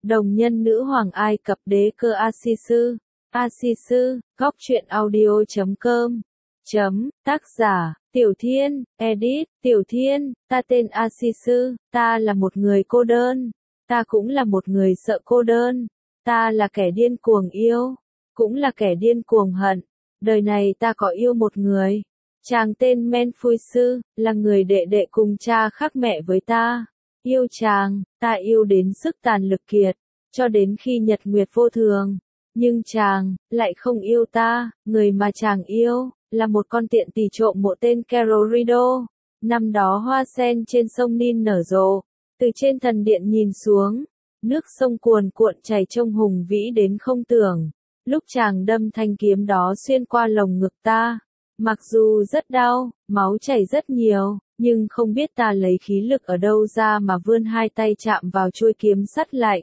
Đồng nhân nữ hoàng Ai Cập đế cơ Asisu. Asisu, góc truyện audio.com. Tác giả, Tiểu Thiên, edit, Tiểu Thiên, ta tên Asisu, ta là một người cô đơn. Ta cũng là một người sợ cô đơn. Ta là kẻ điên cuồng yêu, cũng là kẻ điên cuồng hận. Đời này ta có yêu một người. Chàng tên Menfuisu, là người đệ đệ cùng cha khác mẹ với ta. Yêu chàng, ta yêu đến sức tàn lực kiệt, cho đến khi nhật nguyệt vô thường. Nhưng chàng, lại không yêu ta, người mà chàng yêu, là một con tiện tỳ trộm mộ tên Kerorido. Năm đó hoa sen trên sông Nin nở rộ, từ trên thần điện nhìn xuống, nước sông cuồn cuộn chảy trông hùng vĩ đến không tưởng. Lúc chàng đâm thanh kiếm đó xuyên qua lồng ngực ta, mặc dù rất đau, máu chảy rất nhiều, nhưng không biết ta lấy khí lực ở đâu ra mà vươn hai tay chạm vào chuôi kiếm sắt lạnh.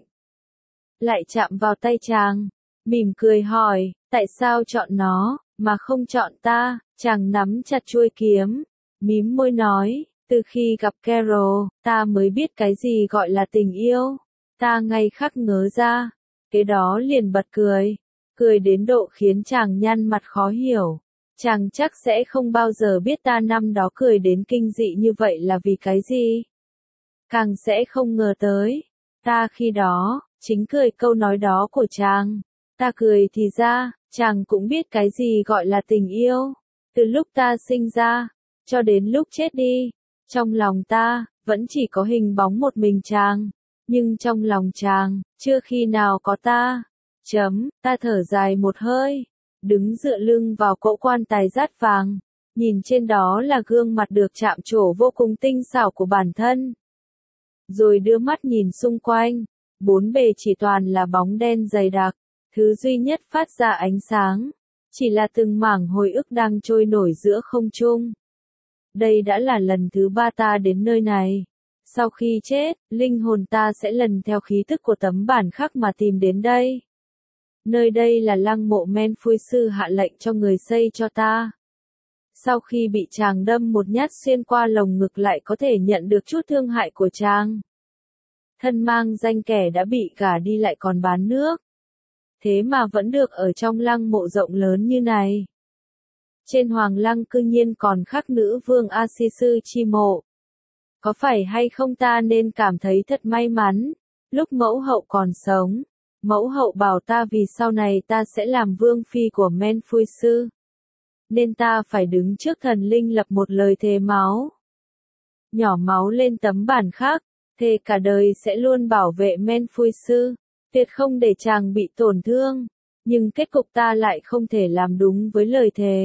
Lại chạm vào tay chàng, mỉm cười hỏi, tại sao chọn nó, mà không chọn ta? Chàng nắm chặt chuôi kiếm, mím môi nói, từ khi gặp Carol, ta mới biết cái gì gọi là tình yêu. Ta ngay khắc ngớ ra, cái đó liền bật cười, cười đến độ khiến chàng nhăn mặt khó hiểu. Chàng chắc sẽ không bao giờ biết ta năm đó cười đến kinh dị như vậy là vì cái gì. Càng sẽ không ngờ tới, ta khi đó, chính cười câu nói đó của chàng. Ta cười thì ra, chàng cũng biết cái gì gọi là tình yêu. Từ lúc ta sinh ra, cho đến lúc chết đi, trong lòng ta, vẫn chỉ có hình bóng một mình chàng. Nhưng trong lòng chàng, chưa khi nào có ta. Ta thở dài một hơi, đứng dựa lưng vào cỗ quan tài dát vàng, nhìn trên đó là gương mặt được chạm trổ vô cùng tinh xảo của bản thân. Rồi đưa mắt nhìn xung quanh, bốn bề chỉ toàn là bóng đen dày đặc, thứ duy nhất phát ra ánh sáng, chỉ là từng mảng hồi ức đang trôi nổi giữa không trung. Đây đã là lần thứ 3 ta đến nơi này. Sau khi chết, linh hồn ta sẽ lần theo khí thức của tấm bản khắc mà tìm đến đây. Nơi đây là lăng mộ Menfuisu hạ lệnh cho người xây cho ta. Sau khi bị chàng đâm một nhát xuyên qua lồng ngực lại có thể nhận được chút thương hại của chàng. Thân mang danh kẻ đã bị gả đi lại còn bán nước. Thế mà vẫn được ở trong lăng mộ rộng lớn như này. Trên hoàng lăng cư nhiên còn khắc nữ vương Asisu chi mộ. Có phải hay không ta nên cảm thấy thật may mắn, lúc mẫu hậu còn sống. Mẫu hậu bảo ta vì sau này ta sẽ làm vương phi của Menfuisu. Nên ta phải đứng trước thần linh lập một lời thề máu. Nhỏ máu lên tấm bản khắc, thề cả đời sẽ luôn bảo vệ Menfuisu, tuyệt không để chàng bị tổn thương. Nhưng kết cục ta lại không thể làm đúng với lời thề.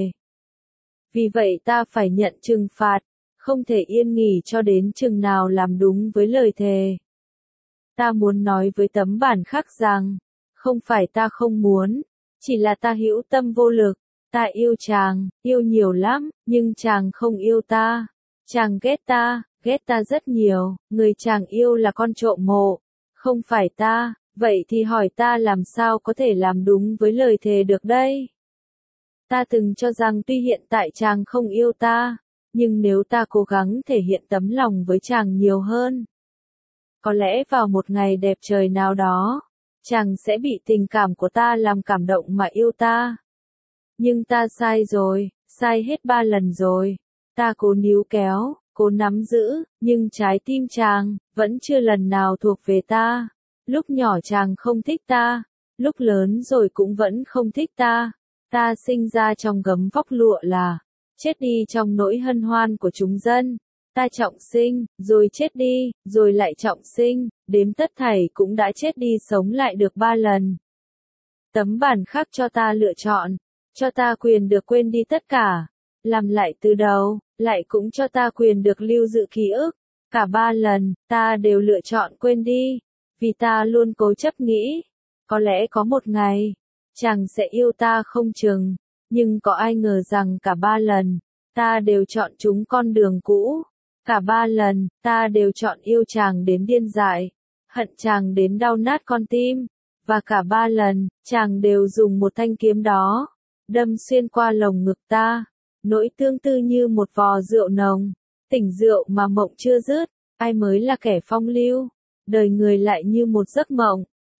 Vì vậy ta phải nhận trừng phạt, không thể yên nghỉ cho đến chừng nào làm đúng với lời thề. Ta muốn nói với tấm bản khắc rằng, không phải ta không muốn, chỉ là ta hữu tâm vô lực. Ta yêu chàng, yêu nhiều lắm, nhưng chàng không yêu ta. Chàng ghét ta rất nhiều, người chàng yêu là con trộm mộ, không phải ta, vậy thì hỏi ta làm sao có thể làm đúng với lời thề được đây? Ta từng cho rằng tuy hiện tại chàng không yêu ta, nhưng nếu ta cố gắng thể hiện tấm lòng với chàng nhiều hơn, có lẽ vào một ngày đẹp trời nào đó, chàng sẽ bị tình cảm của ta làm cảm động mà yêu ta. Nhưng ta sai rồi, sai hết 3 lần rồi. Ta cố níu kéo, cố nắm giữ, nhưng trái tim chàng, vẫn chưa lần nào thuộc về ta. Lúc nhỏ chàng không thích ta, lúc lớn rồi cũng vẫn không thích ta. Ta sinh ra trong gấm vóc lụa là, chết đi trong nỗi hân hoan của chúng dân. Ta trọng sinh, rồi chết đi, rồi lại trọng sinh, đếm tất thảy cũng đã chết đi sống lại được 3 lần. Tấm bản khắc cho ta lựa chọn, cho ta quyền được quên đi tất cả, làm lại từ đầu, lại cũng cho ta quyền được lưu giữ ký ức. Cả 3 lần, ta đều lựa chọn quên đi, vì ta luôn cố chấp nghĩ, có lẽ có một ngày, chàng sẽ yêu ta không chừng, nhưng có ai ngờ rằng cả 3 lần, ta đều chọn chúng con đường cũ. Cả 3 lần, ta đều chọn yêu chàng đến điên dại, hận chàng đến đau nát con tim, và cả 3 lần, chàng đều dùng một thanh kiếm đó, đâm xuyên qua lồng ngực ta, nỗi tương tư như một vò rượu nồng, tỉnh rượu mà mộng chưa dứt, ai mới là kẻ phong lưu, đời người lại như một giấc mộng,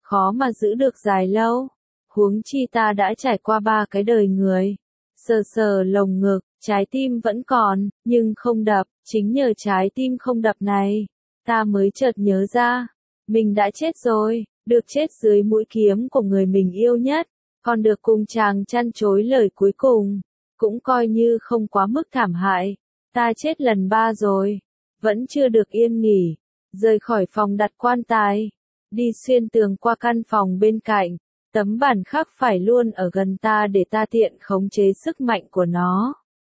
khó mà giữ được dài lâu. Huống chi ta đã trải qua 3 cái đời người. Sờ sờ lồng ngực, trái tim vẫn còn, nhưng không đập, chính nhờ trái tim không đập này, ta mới chợt nhớ ra, mình đã chết rồi, được chết dưới mũi kiếm của người mình yêu nhất, còn được cùng chàng chăn chối lời cuối cùng, cũng coi như không quá mức thảm hại. Ta chết lần 3 rồi, vẫn chưa được yên nghỉ, rời khỏi phòng đặt quan tài, đi xuyên tường qua căn phòng bên cạnh, tấm bản khắc phải luôn ở gần ta để ta tiện khống chế sức mạnh của nó.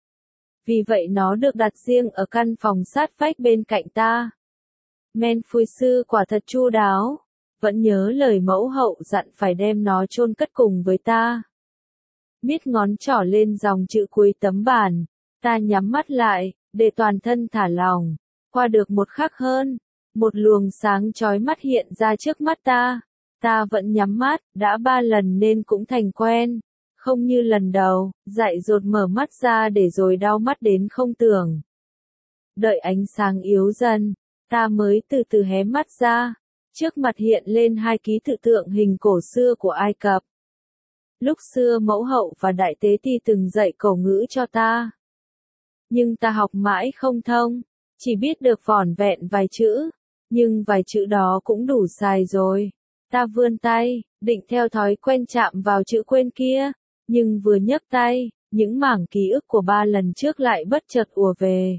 Vì vậy nó được đặt riêng ở căn phòng sát vách bên cạnh ta. Menfuy sư quả thật chu đáo, vẫn nhớ lời mẫu hậu dặn phải đem nó chôn cất cùng với ta. Miết ngón trỏ lên dòng chữ cuối tấm bản, ta nhắm mắt lại, để toàn thân thả lỏng. Qua được một khắc hơn, một luồng sáng chói mắt hiện ra trước mắt ta. Ta vẫn nhắm mắt, đã 3 lần nên cũng thành quen. Không như lần đầu, dại dột mở mắt ra để rồi đau mắt đến không tưởng. Đợi ánh sáng yếu dần, ta mới từ từ hé mắt ra. Trước mặt hiện lên 2 ký tự tượng hình cổ xưa của Ai Cập. Lúc xưa mẫu hậu và đại tế ti từng dạy cổ ngữ cho ta. Nhưng ta học mãi không thông, chỉ biết được vỏn vẹn vài chữ, nhưng vài chữ đó cũng đủ xài rồi. Ta vươn tay, định theo thói quen chạm vào chữ quên kia, nhưng vừa nhấc tay, những mảng ký ức của 3 lần trước lại bất chợt ùa về.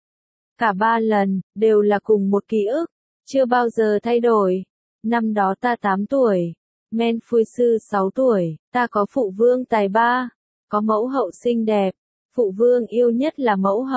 Cả 3 lần, đều là cùng một ký ức, chưa bao giờ thay đổi. Năm đó ta 8 tuổi, Menfuy sư 6 tuổi, ta có phụ vương tài ba, có mẫu hậu xinh đẹp, phụ vương yêu nhất là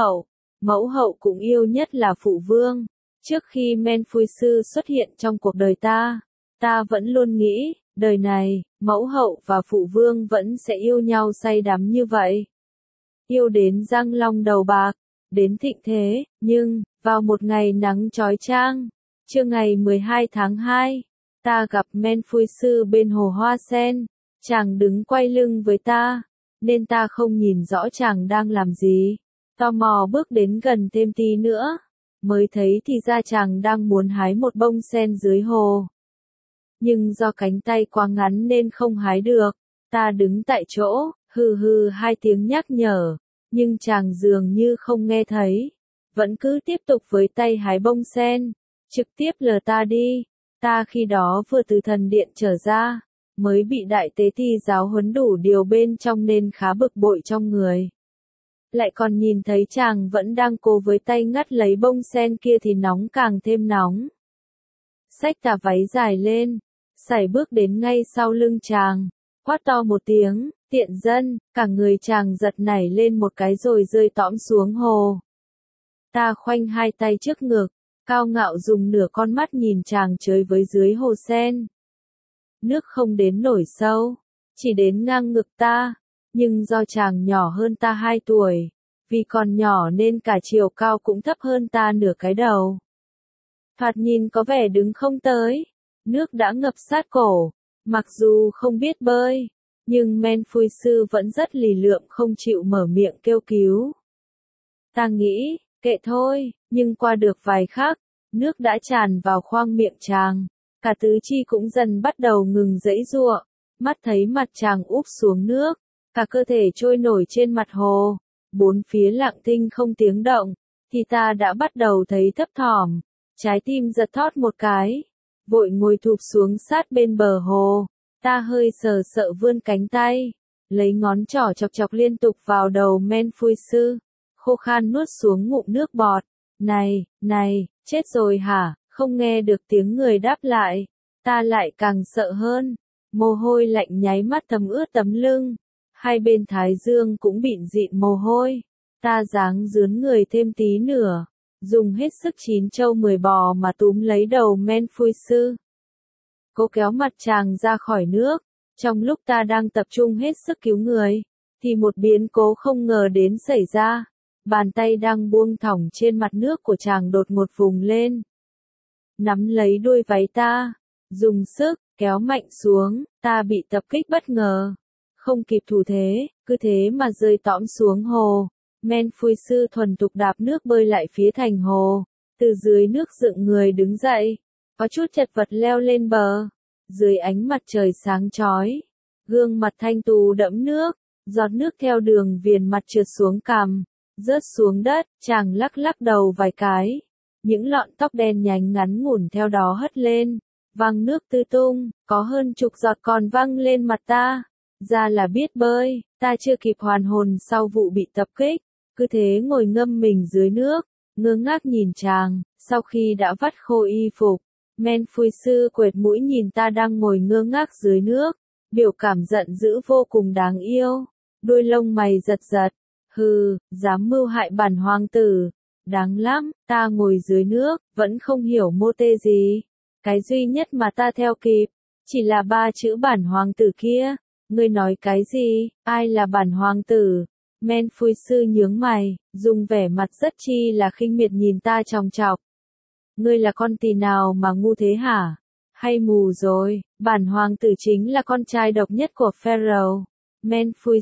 mẫu hậu cũng yêu nhất là phụ vương. Trước khi Menfuy sư xuất hiện trong cuộc đời ta vẫn luôn nghĩ, đời này, mẫu hậu và phụ vương vẫn sẽ yêu nhau say đắm như vậy. Yêu đến răng long đầu bạc, đến thịnh thế, nhưng, vào một ngày nắng chói chang, trưa ngày 12 tháng 2, ta gặp Menfuy sư bên hồ hoa sen, chàng đứng quay lưng với ta, nên ta không nhìn rõ chàng đang làm gì. Tò mò bước đến gần thêm tí nữa, mới thấy thì ra chàng đang muốn hái một bông sen dưới hồ. Nhưng do cánh tay quá ngắn nên không hái được, ta đứng tại chỗ, hừ hừ 2 tiếng nhắc nhở, nhưng chàng dường như không nghe thấy, vẫn cứ tiếp tục với tay hái bông sen, trực tiếp lờ ta đi. Ta khi đó vừa từ thần điện trở ra, mới bị đại tế ti giáo huấn đủ điều bên trong nên khá bực bội trong người. Lại còn nhìn thấy chàng vẫn đang cố với tay ngắt lấy bông sen kia thì nóng càng thêm nóng. Xách tà váy dài lên, sải bước đến ngay sau lưng chàng, quát to một tiếng, tiện dân, cả người chàng giật nảy lên một cái rồi rơi tõm xuống hồ. Ta khoanh 2 tay trước ngực, cao ngạo dùng nửa con mắt nhìn chàng chơi với dưới hồ sen. Nước không đến nổi sâu, chỉ đến ngang ngực ta, nhưng do chàng nhỏ hơn ta 2 tuổi, vì còn nhỏ nên cả chiều cao cũng thấp hơn ta nửa cái đầu. Thoạt nhìn có vẻ đứng không tới, nước đã ngập sát cổ, mặc dù không biết bơi, nhưng Menfuy sư vẫn rất lì lượm không chịu mở miệng kêu cứu. Ta nghĩ, kệ thôi, nhưng qua được vài khắc, nước đã tràn vào khoang miệng chàng, cả tứ chi cũng dần bắt đầu ngừng giãy giụa, mắt thấy mặt chàng úp xuống nước, cả cơ thể trôi nổi trên mặt hồ, 4 phía lặng thinh không tiếng động, thì ta đã bắt đầu thấy thấp thỏm, trái tim giật thót một cái, vội ngồi thụp xuống sát bên bờ hồ, ta hơi sờ sợ vươn cánh tay, lấy ngón trỏ chọc chọc liên tục vào đầu Menfuy sư, khô khan nuốt xuống ngụm nước bọt. Này, chết rồi hả? Không nghe được tiếng người đáp lại, ta lại càng sợ hơn, mồ hôi lạnh nháy mắt thấm ướt tấm lưng, 2 bên thái dương cũng bịn dịn mồ hôi, ta giáng dướn người thêm tí nữa, dùng hết sức 9 trâu 10 bò mà túm lấy đầu Menfuy sư. Cố kéo mặt chàng ra khỏi nước, trong lúc ta đang tập trung hết sức cứu người, thì một biến cố không ngờ đến xảy ra. Bàn tay đang buông thõng trên mặt nước của chàng đột ngột vùng lên. Nắm lấy đuôi váy ta, dùng sức, kéo mạnh xuống, ta bị tập kích bất ngờ. Không kịp thủ thế, cứ thế mà rơi tõm xuống hồ. Menfuy sư thuần thục đạp nước bơi lại phía thành hồ. Từ dưới nước dựng người đứng dậy, có chút chật vật leo lên bờ. dưới ánh mặt trời sáng chói. Gương mặt thanh tú đẫm nước, giọt nước theo đường viền mặt trượt xuống cằm, rớt xuống đất, chàng lắc lắc đầu vài cái. Những lọn tóc đen nhánh ngắn ngủn theo đó hất lên, văng nước tứ tung, có hơn chục giọt còn văng lên mặt ta. Ra là biết bơi, ta chưa kịp hoàn hồn sau vụ bị tập kích, cứ thế ngồi ngâm mình dưới nước, ngơ ngác nhìn chàng, sau khi đã vắt khô y phục. Menfuy sư quệt mũi nhìn ta đang ngồi ngơ ngác dưới nước, biểu cảm giận dữ vô cùng đáng yêu, đuôi lông mày giật giật, hừ, dám mưu hại bản hoàng tử, đáng lắm, ta ngồi dưới nước, vẫn không hiểu mô tê gì, cái duy nhất mà ta theo kịp, chỉ là 3 chữ bản hoàng tử kia, ngươi nói cái gì, ai là bản hoàng tử? Menfuy sư nhướng mày, dùng vẻ mặt rất chi là khinh miệt nhìn ta chòng chọc. Ngươi là con tỳ nào mà ngu thế hả? Hay mù rồi, bản hoàng tử chính là con trai độc nhất của Pharaoh. Menfuy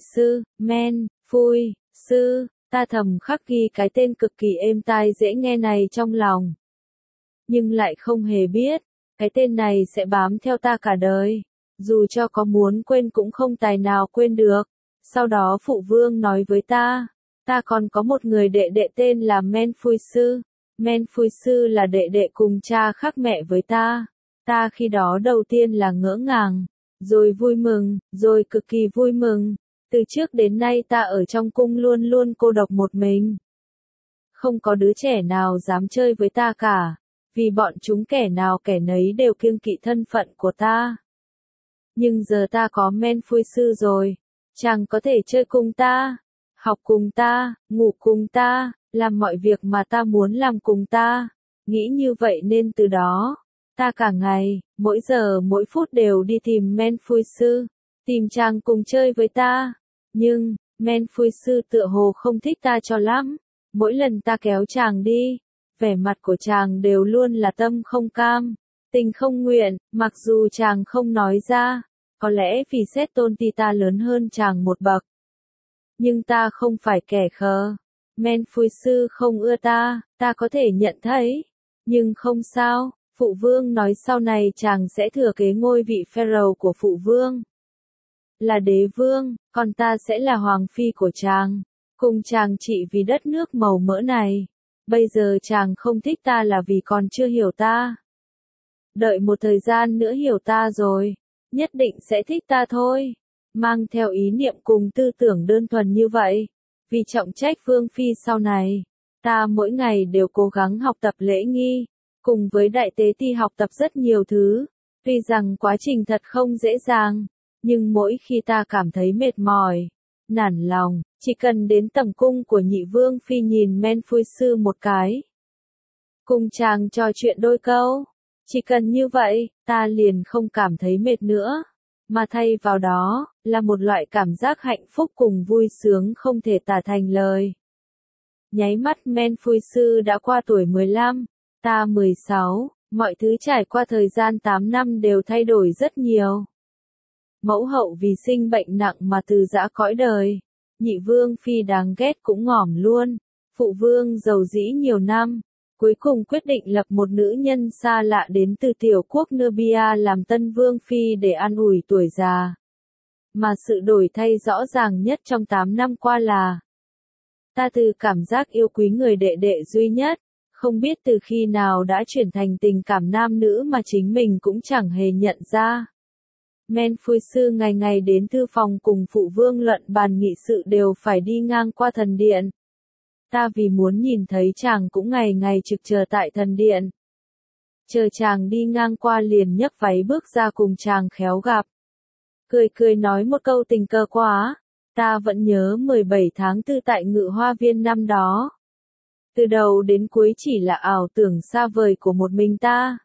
sư, ta thầm khắc ghi cái tên cực kỳ êm tai dễ nghe này trong lòng. Nhưng lại không hề biết, cái tên này sẽ bám theo ta cả đời. Dù cho có muốn quên cũng không tài nào quên được. Sau đó phụ vương nói với ta còn có một người đệ đệ tên là Menfuy sư. Menfuy sư là đệ đệ cùng cha khác mẹ với ta. Ta khi đó đầu tiên là ngỡ ngàng, rồi vui mừng, rồi cực kỳ vui mừng. Từ trước đến nay ta ở trong cung luôn luôn cô độc một mình. Không có đứa trẻ nào dám chơi với ta cả, vì bọn chúng kẻ nào kẻ nấy đều kiêng kỵ thân phận của ta. Nhưng giờ ta có Menfuy sư rồi, chàng có thể chơi cùng ta, học cùng ta, ngủ cùng ta, làm mọi việc mà ta muốn làm cùng ta. Nghĩ như vậy nên từ đó, ta cả ngày, mỗi giờ mỗi phút đều đi tìm Menfuy sư, tìm chàng cùng chơi với ta. Nhưng, Menfuy sư tựa hồ không thích ta cho lắm. Mỗi lần ta kéo chàng đi, vẻ mặt của chàng đều luôn là tâm không cam, tình không nguyện, mặc dù chàng không nói ra, có lẽ vì xét tôn ti ta lớn hơn chàng một bậc. Nhưng ta không phải kẻ khờ. Menfuy sư không ưa ta có thể nhận thấy. Nhưng không sao, phụ vương nói sau này chàng sẽ thừa kế ngôi vị Pharaoh của phụ vương. Là đế vương, còn ta sẽ là hoàng phi của chàng. Cùng chàng trị vì đất nước màu mỡ này. Bây giờ chàng không thích ta là vì còn chưa hiểu ta. Đợi một thời gian nữa hiểu ta rồi, nhất định sẽ thích ta thôi. Mang theo ý niệm cùng tư tưởng đơn thuần như vậy, vì trọng trách vương phi sau này, ta mỗi ngày đều cố gắng học tập lễ nghi, cùng với đại tế ti học tập rất nhiều thứ. Tuy rằng quá trình thật không dễ dàng, nhưng mỗi khi ta cảm thấy mệt mỏi, nản lòng, chỉ cần đến tầm cung của nhị vương phi nhìn Menfuy sư một cái, cùng chàng trò chuyện đôi câu, chỉ cần như vậy, ta liền không cảm thấy mệt nữa, mà thay vào đó, là một loại cảm giác hạnh phúc cùng vui sướng không thể tả thành lời. Nháy mắt Menfuy sư đã qua tuổi 15, ta 16, mọi thứ trải qua thời gian 8 năm đều thay đổi rất nhiều. Mẫu hậu vì sinh bệnh nặng mà từ giã cõi đời, nhị vương phi đáng ghét cũng ngỏm luôn, phụ vương giàu dĩ nhiều năm, cuối cùng quyết định lập một nữ nhân xa lạ đến từ tiểu quốc Nubia làm tân vương phi để an ủi tuổi già. Mà sự đổi thay rõ ràng nhất trong 8 năm qua là ta từ cảm giác yêu quý người đệ đệ duy nhất, không biết từ khi nào đã chuyển thành tình cảm nam nữ mà chính mình cũng chẳng hề nhận ra. Menfuy sư ngày ngày đến thư phòng cùng phụ vương luận bàn nghị sự đều phải đi ngang qua thần điện. Ta vì muốn nhìn thấy chàng cũng ngày ngày trực chờ tại thần điện. Chờ chàng đi ngang qua liền nhấc váy bước ra cùng chàng khéo gặp. Cười cười nói một câu tình cờ quá, ta vẫn nhớ 17 tháng 4 tại Ngự Hoa Viên năm đó. Từ đầu đến cuối chỉ là ảo tưởng xa vời của một mình ta.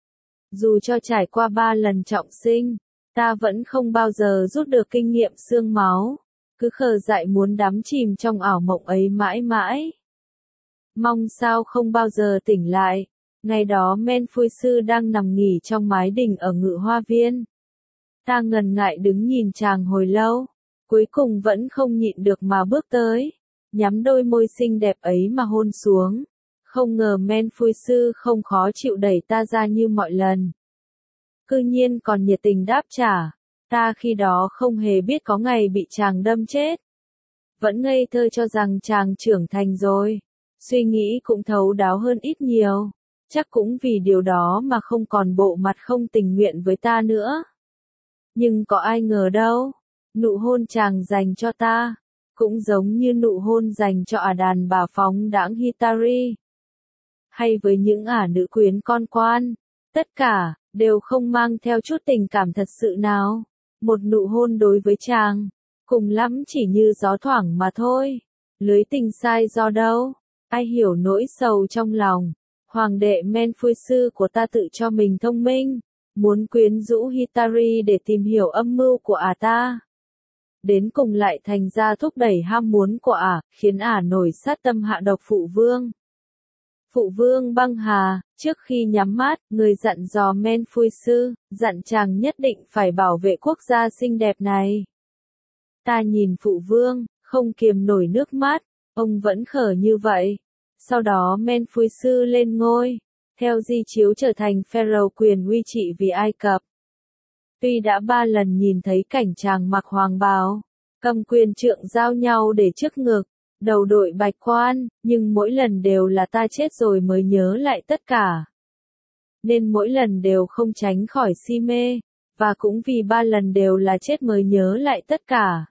Dù cho trải qua 3 lần trọng sinh, ta vẫn không bao giờ rút được kinh nghiệm xương máu, cứ khờ dại muốn đắm chìm trong ảo mộng ấy mãi mãi. Mong sao không bao giờ tỉnh lại. Ngày đó Menfuy sư đang nằm nghỉ trong mái đình ở Ngự Hoa Viên. Ta ngần ngại đứng nhìn chàng hồi lâu, cuối cùng vẫn không nhịn được mà bước tới, nhắm đôi môi xinh đẹp ấy mà hôn xuống. Không ngờ Menfuy sư không khó chịu đẩy ta ra như mọi lần. cư nhiên còn nhiệt tình đáp trả. Ta khi đó không hề biết có ngày bị chàng đâm chết. Vẫn ngây thơ cho rằng chàng trưởng thành rồi. Suy nghĩ cũng thấu đáo hơn ít nhiều. Chắc cũng vì điều đó mà không còn bộ mặt không tình nguyện với ta nữa. Nhưng có ai ngờ đâu. Nụ hôn chàng dành cho ta. Cũng giống như nụ hôn dành cho đàn bà phóng đãng Hitari. Hay với những nữ quyến con quan. Tất cả, đều không mang theo chút tình cảm thật sự nào. Một nụ hôn đối với chàng, cùng lắm chỉ như gió thoảng mà thôi. Lưới tình sai do đâu, ai hiểu nỗi sầu trong lòng. Hoàng đệ Menfuisu của ta tự cho mình thông minh, muốn quyến rũ Hitari để tìm hiểu âm mưu của ta. Đến cùng lại thành ra thúc đẩy ham muốn của khiến nổi sát tâm hạ độc phụ vương. Phụ vương băng hà, trước khi nhắm mắt, người dặn dò Menfuisu, dặn chàng nhất định phải bảo vệ quốc gia xinh đẹp này. Ta nhìn phụ vương, không kiềm nổi nước mắt, ông vẫn khờ như vậy. Sau đó Menfuisu lên ngôi, theo di chiếu trở thành pharaoh quyền uy trị vì Ai Cập. Tuy đã 3 lần nhìn thấy cảnh chàng mặc hoàng bào, cầm quyền trượng giao nhau để trước ngực, đầu đội bạch quan, nhưng mỗi lần đều là ta chết rồi mới nhớ lại tất cả. Nên mỗi lần đều không tránh khỏi si mê, và cũng vì 3 lần đều là chết mới nhớ lại tất cả.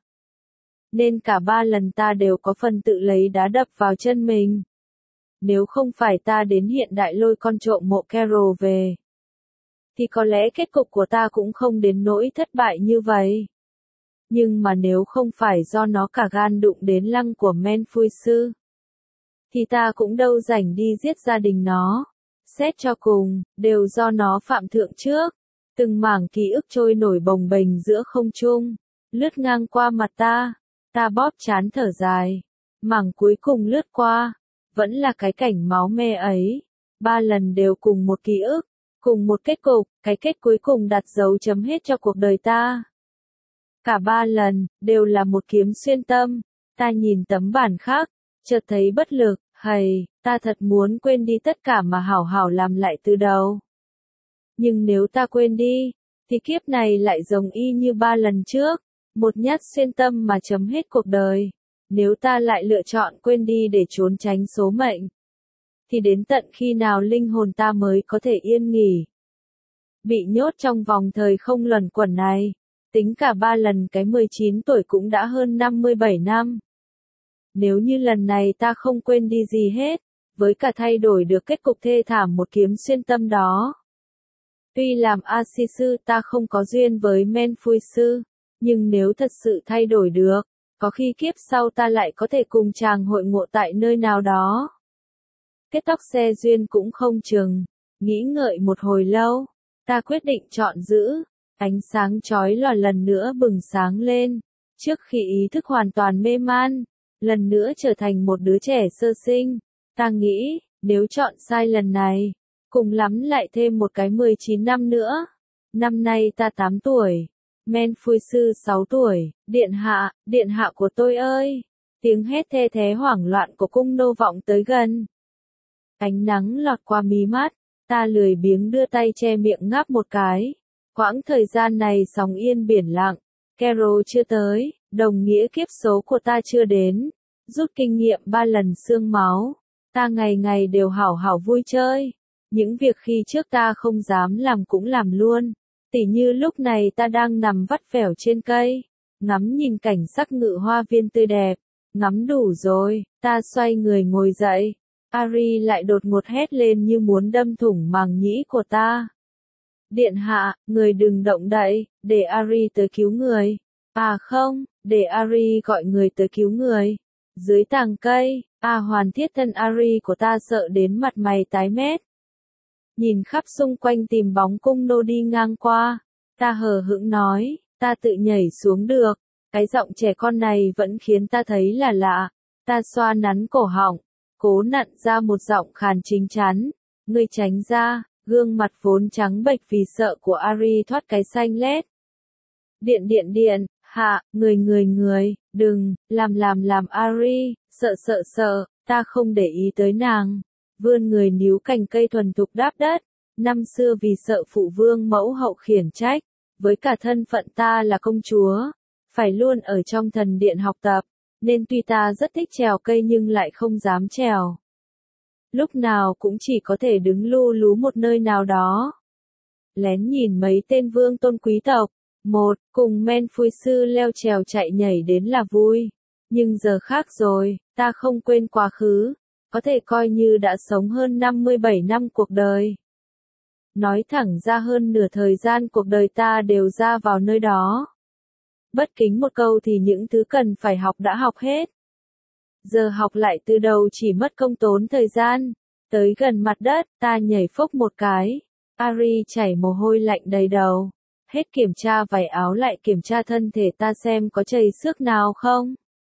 Nên cả 3 lần ta đều có phần tự lấy đá đập vào chân mình. Nếu không phải ta đến hiện đại lôi con trộm mộ Carol về, thì có lẽ kết cục của ta cũng không đến nỗi thất bại như vậy. Nhưng mà nếu không phải do nó cả gan đụng đến lăng của Menfuisu, thì ta cũng đâu rảnh đi giết gia đình nó. Xét cho cùng, đều do nó phạm thượng trước. Từng mảng ký ức trôi nổi bồng bềnh giữa không trung, lướt ngang qua mặt ta. Ta bóp trán thở dài. Mảng cuối cùng lướt qua, vẫn là cái cảnh máu me ấy. 3 lần đều cùng một ký ức, cùng một kết cục, cái kết cuối cùng đặt dấu chấm hết cho cuộc đời ta. Cả 3 lần, đều là một kiếm xuyên tâm. Ta nhìn tấm bản khác, chợt thấy bất lực, ta thật muốn quên đi tất cả mà hảo hảo làm lại từ đầu. Nhưng nếu ta quên đi, thì kiếp này lại giống y như 3 lần trước, một nhát xuyên tâm mà chấm hết cuộc đời. Nếu ta lại lựa chọn quên đi để trốn tránh số mệnh, thì đến tận khi nào linh hồn ta mới có thể yên nghỉ. Bị nhốt trong vòng thời không luẩn quẩn này, tính cả 3 lần cái 19 tuổi cũng đã hơn 57 năm. Nếu như lần này ta không quên đi gì hết, với cả thay đổi được kết cục thê thảm một kiếm xuyên tâm đó. Tuy làm Asisu ta không có duyên với Menfuisu, nhưng nếu thật sự thay đổi được, có khi kiếp sau ta lại có thể cùng chàng hội ngộ tại nơi nào đó. Kết tóc xe duyên cũng không chừng, nghĩ ngợi một hồi lâu, ta quyết định chọn giữ. Ánh sáng chói lòa lần nữa bừng sáng lên, trước khi ý thức hoàn toàn mê man, lần nữa trở thành một đứa trẻ sơ sinh. Ta nghĩ, nếu chọn sai lần này, cùng lắm lại thêm một cái 19 năm nữa. Năm nay ta 8 tuổi, Menfuisu 6 tuổi, điện hạ của tôi ơi! Tiếng hét the thé hoảng loạn của cung nô vọng tới gần. Ánh nắng lọt qua mí mắt, ta lười biếng đưa tay che miệng ngáp một cái. Quãng thời gian này sóng yên biển lặng, Carol chưa tới, đồng nghĩa kiếp số của ta chưa đến. Rút kinh nghiệm 3 lần xương máu, ta ngày ngày đều hảo hảo vui chơi. Những việc khi trước ta không dám làm cũng làm luôn. Tỉ như lúc này ta đang nằm vắt vẻo trên cây, ngắm nhìn cảnh sắc ngự hoa viên tươi đẹp. Ngắm đủ rồi, ta xoay người ngồi dậy. Ari lại đột ngột hét lên như muốn đâm thủng màng nhĩ của ta. Điện hạ, người đừng động đậy, để Ari tới cứu người. À không, để Ari gọi người tới cứu người. Dưới tàng cây, hoàn thiết thân Ari của ta sợ đến mặt mày tái mét. Nhìn khắp xung quanh tìm bóng cung nô đi ngang qua. Ta hờ hững nói, ta tự nhảy xuống được. Cái giọng trẻ con này vẫn khiến ta thấy là lạ. Ta xoa nắn cổ họng, cố nặn ra một giọng khàn chính chắn. Ngươi tránh ra. Gương mặt vốn trắng bệch vì sợ của Ari thoát cái xanh lét. Điện, hạ, người, đừng, làm Ari, sợ, ta không để ý tới nàng. Vươn người níu cành cây thuần thục đáp đất, Năm xưa vì sợ phụ vương mẫu hậu khiển trách, với cả thân phận ta là công chúa, phải luôn ở trong thần điện học tập, nên tuy ta rất thích trèo cây nhưng lại không dám trèo. Lúc nào cũng chỉ có thể đứng lu lú một nơi nào đó. Lén nhìn mấy tên vương tôn quý tộc, một, cùng men phui sư leo trèo chạy nhảy đến là vui. Nhưng giờ khác rồi, ta không quên quá khứ, có thể coi như đã sống hơn 57 năm cuộc đời. Nói thẳng ra hơn nửa thời gian cuộc đời ta đều ra vào nơi đó. Bất kính một câu thì những thứ cần phải học đã học hết. Giờ học lại từ đầu chỉ mất công tốn thời gian. Tới gần mặt đất, ta nhảy phốc một cái. Ari chảy mồ hôi lạnh đầy đầu. Hết kiểm tra vải áo lại kiểm tra thân thể ta xem có chảy xước nào không.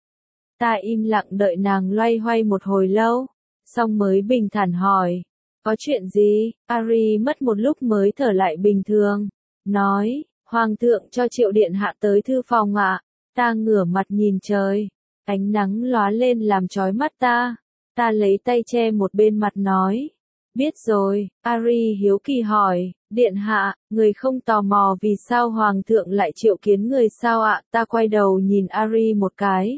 Ta im lặng đợi nàng loay hoay một hồi lâu, xong mới bình thản hỏi. Có chuyện gì? Ari mất một lúc mới thở lại bình thường. Nói, Hoàng thượng cho Triệu điện hạ tới thư phòng ạ. Ta ngửa mặt nhìn trời. Ánh nắng lóa lên làm chói mắt ta. Ta lấy tay che một bên mặt nói. Biết rồi, Ari hiếu kỳ hỏi, điện hạ, người không tò mò vì sao Hoàng thượng lại triệu kiến người sao ạ? Ta quay đầu nhìn Ari một cái.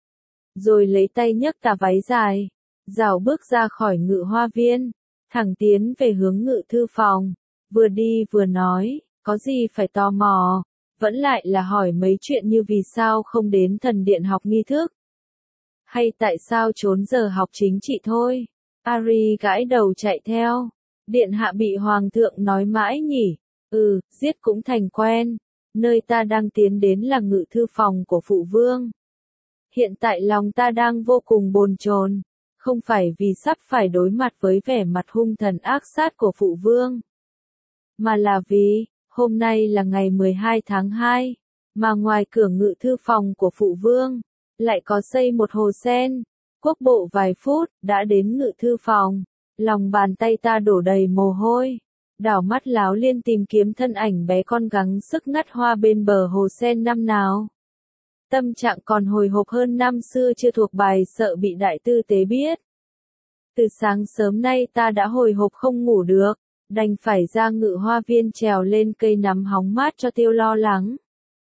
Rồi lấy tay nhấc tà váy dài. Rảo bước ra khỏi ngự hoa viên. Thẳng tiến về hướng ngự thư phòng. Vừa đi vừa nói, có gì phải tò mò. Vẫn lại là hỏi mấy chuyện như vì sao không đến thần điện học nghi thức. Hay tại sao trốn giờ học chính trị thôi. Ari gãi đầu chạy theo. Điện hạ bị Hoàng thượng nói mãi nhỉ. Giết cũng thành quen. Nơi ta đang tiến đến là ngự thư phòng của phụ vương. Hiện tại lòng ta đang vô cùng bồn chồn. Không phải vì sắp phải đối mặt với vẻ mặt hung thần ác sát của phụ vương. Mà là vì, hôm nay là ngày 12 tháng 2, mà ngoài cửa ngự thư phòng của phụ vương, lại có xây một hồ sen. Quốc bộ vài phút, đã đến ngự thư phòng. Lòng bàn tay ta đổ đầy mồ hôi. Đảo mắt láo liên tìm kiếm thân ảnh bé con gắng sức ngắt hoa bên bờ hồ sen năm nào. Tâm trạng còn hồi hộp hơn năm xưa chưa thuộc bài sợ bị đại tư tế biết. Từ sáng sớm nay ta đã hồi hộp không ngủ được, đành phải ra ngự hoa viên trèo lên cây nắm hóng mát cho tiêu lo lắng.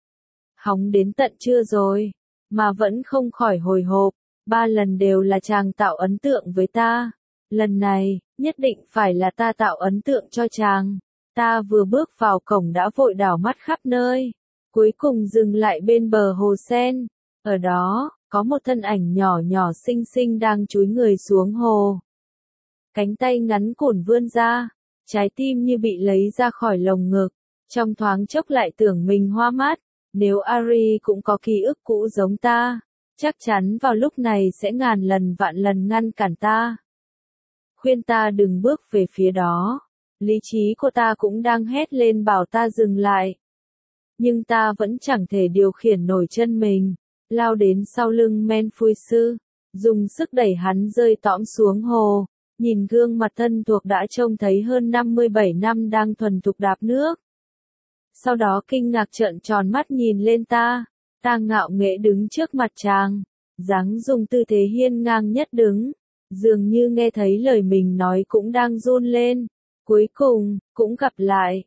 Hóng đến tận trưa rồi, mà vẫn không khỏi hồi hộp, 3 lần đều là chàng tạo ấn tượng với ta. Lần này, nhất định phải là ta tạo ấn tượng cho chàng. Ta vừa bước vào cổng đã vội đảo mắt khắp nơi. Cuối cùng dừng lại bên bờ hồ sen. Ở đó, có một thân ảnh nhỏ nhỏ xinh xinh đang chúi người xuống hồ. Cánh tay ngắn cùn vươn ra. Trái tim như bị lấy ra khỏi lồng ngực. Trong thoáng chốc lại tưởng mình hoa mắt. Nếu Ari cũng có ký ức cũ giống ta, chắc chắn vào lúc này sẽ ngàn lần vạn lần ngăn cản ta. Khuyên ta đừng bước về phía đó. Lý trí của ta cũng đang hét lên bảo ta dừng lại. Nhưng ta vẫn chẳng thể điều khiển nổi chân mình. Lao đến sau lưng men phui sư. Dùng sức đẩy hắn rơi tõm xuống hồ. Nhìn gương mặt thân thuộc đã trông thấy hơn 57 năm đang thuần thục đạp nước. Sau đó kinh ngạc trợn tròn mắt nhìn lên ta. Ta ngạo nghễ đứng trước mặt chàng. Dáng dùng tư thế hiên ngang nhất đứng. Dường như nghe thấy lời mình nói cũng đang run lên. Cuối cùng, cũng gặp lại.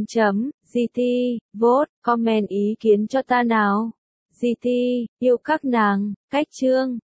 GT, vote, comment ý kiến cho ta nào. GT, yêu các nàng, cách chương.